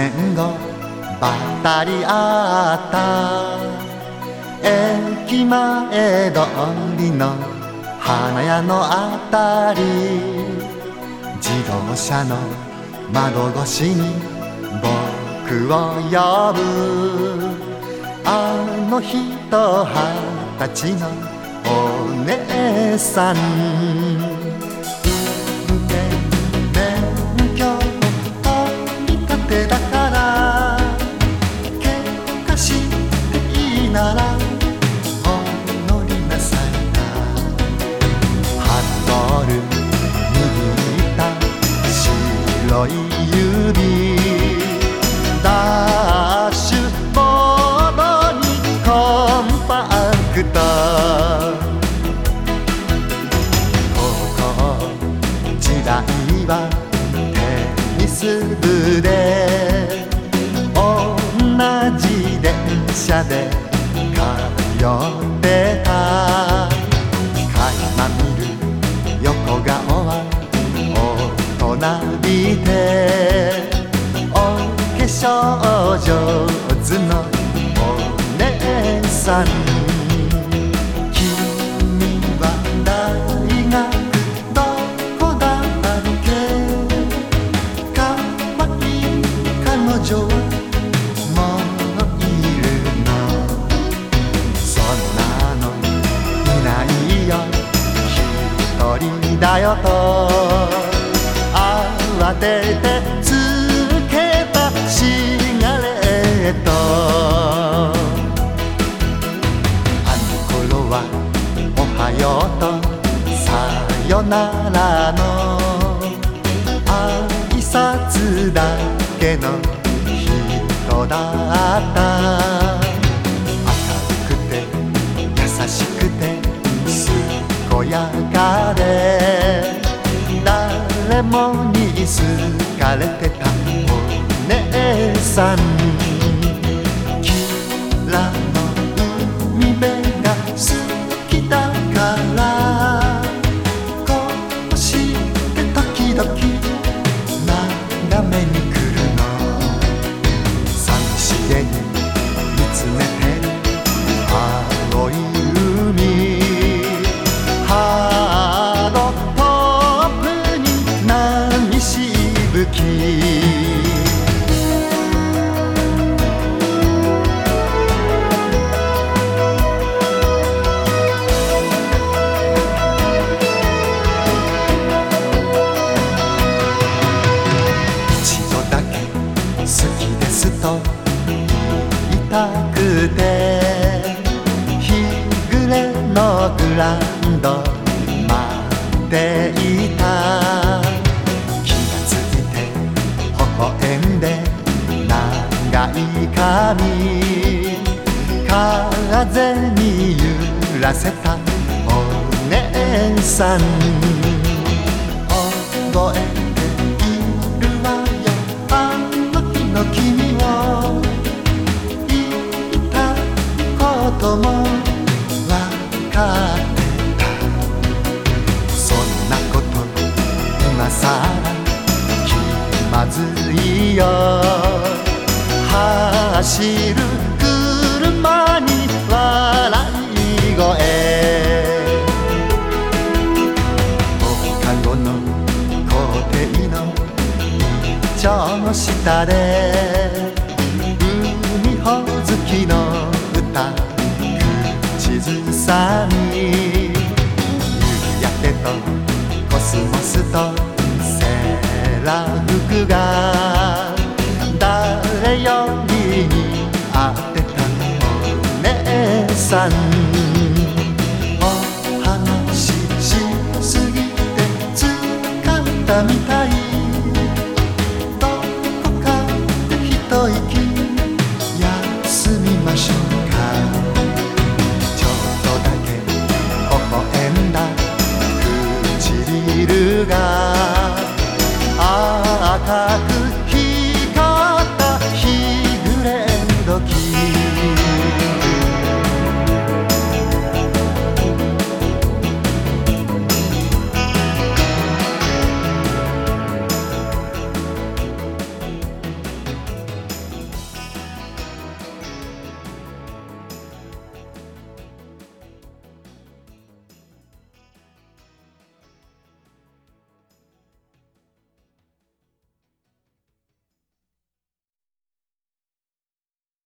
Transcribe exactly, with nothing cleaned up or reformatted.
ねんごばったり会った駅前通りの花屋のあたり、自動車の窓越しに僕を呼ぶあの人二十歳のお姉さん。免許取り立てだから喧嘩していいならお乗りなさいな。ハンドル握った白い指、ダッシュボードにコンパクト、高校時代はテニス部で同じ電車で通ってた。垣間見る横顔は大人びてお化粧上手のお姉さん。君は大学どこだっけ、かわいい彼女はもういるの。そんなのいないよ一人だよと慌ててつけたシガレット。あの頃はおはようとさよならの挨拶だけの人だった。明るくて優しくて健やかで誰もに好かれてたお姉さん。キラの海辺が好きだからこうして時々眺めに来るの。寂しげに見つめてる青い海、ハードトップに波しぶき。一度だけ好きですと言いたくて日暮れのグランド待っていた。気がついて微笑んで長い髪風に揺らせたお姉さん。覚えているわよあの日の君を、言ったこともわかってた。そんなこと今さら気まずいよ。走る車に笑い声、放課後の校庭の一丁の下で海ほずきの歌口ずさみ、夕焼けとコスモスとセーラ服が誰よりに合ってたお姉さん。お話ししすぎて疲れたみたい、どこかで一息